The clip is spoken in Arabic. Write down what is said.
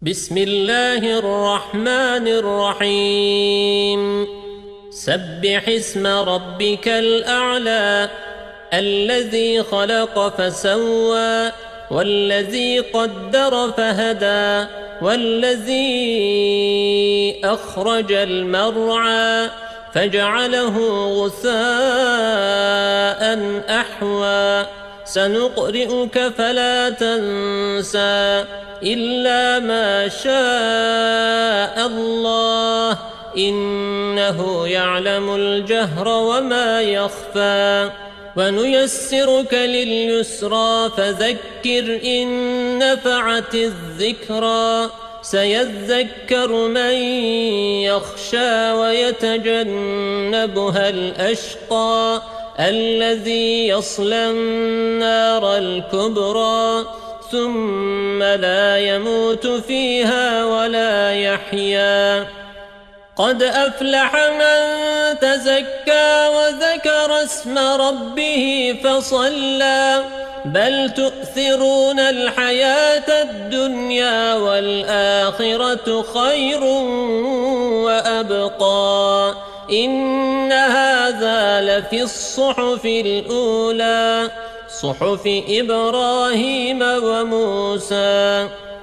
بسم الله الرحمن الرحيم سبح اسم ربك الأعلى الذي خلق فسوى والذي قدر فهدى والذي أخرج المرعى فجعله غثاء أحوى سنقرئك فلا تنسى إلا ما شاء الله إنه يعلم الجهر وما يخفى ونيسرك لليسرى فذكر إن نفعت الذكرى سيذكر من يخشى ويتجنبها الأشقى الذي يصلى النار الكبرى ثم لا يموت فيها ولا يحيا قد أفلح من تزكى وذكر اسم ربه فصلى بل تؤثرون الحياة الدنيا والآخرة خير وأبقى إن هذا لفي الصحف الأولى صحف إبراهيم وموسى